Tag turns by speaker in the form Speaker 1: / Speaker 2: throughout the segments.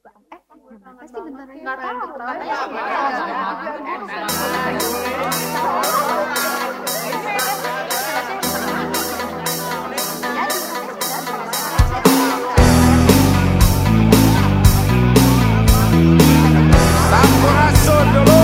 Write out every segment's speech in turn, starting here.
Speaker 1: Pasti bentar lagi. Nggak tahu.
Speaker 2: Sampurasun dulu.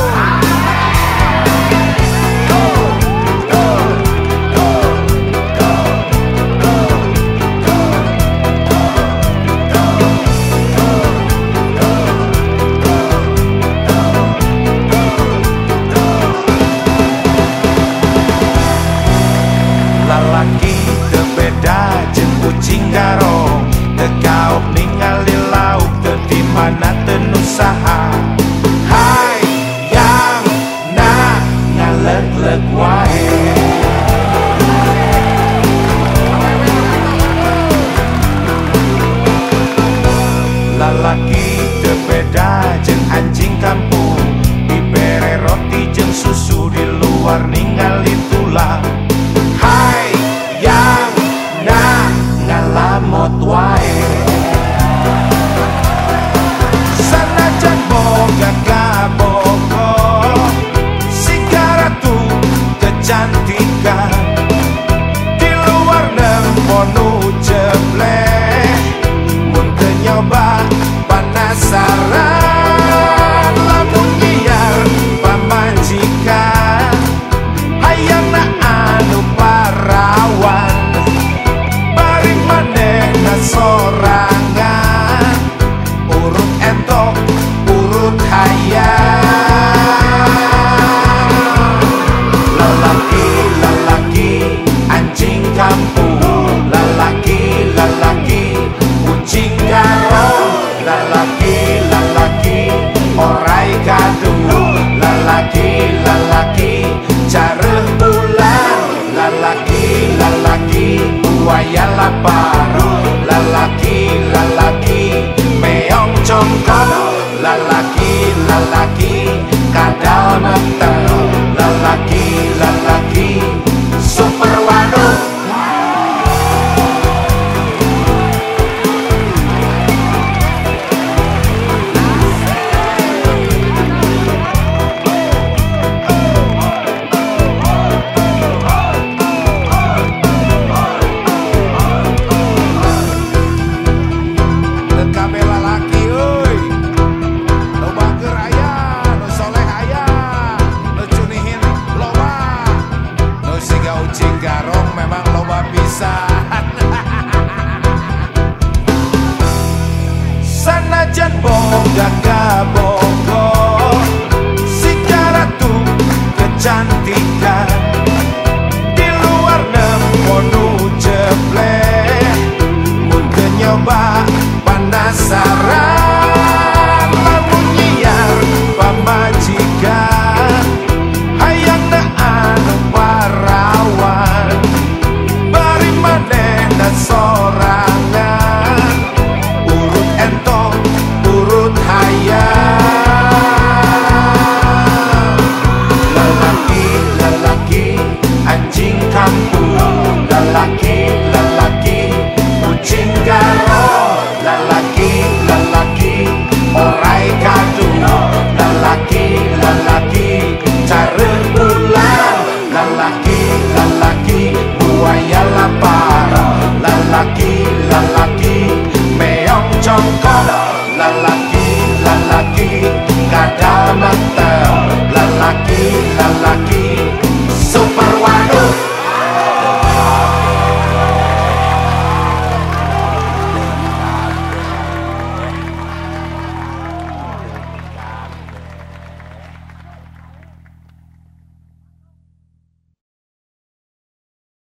Speaker 2: Lalaki tebeda jeung kucing garong, tekaok ningali lauk teu di mana teu nusaha. Hai yang na ngaleg-leg wae. Lalaki tebeda jeung anjing kampung, dibere roti jeung susu di luar ningali tulang. Hai yang na ngalamot wae. Sanajan boga kabogo sigaratu kecantikan, di luar nemponu jeblek, mun teu nyoba panasaran, lamun nyiar pamajikan hayangna anu parawan, bari manehna sorangan, urut entok urut hayang. Lalaki anjing kampung, lalaki kucing garong, lalaki orai kadu, lalaki careuh bulan, lalaki buaya lapar, lalaki meong congkok, lalaki kadal meteng, lalaki super waduk. Kabeh lalaki euy, nu bager aya, nu soleh aya, nu cunihin loba, nu siga ucing garong memang loba pisan. Sanajan boga kabogo sigaratu kecantikan, di luar nemponu jeblek, mun teu nyoba panasaran, lamun nyiar pamajikan hayangna anu parawan, bari manehna sorangan, urut entok urut hayang. Lalaki anjing kampung, lalaki kucing garong, lalaki orai kadu, lalaki careuh bulan, lalaki buaya lapar, lalaki meong congkok.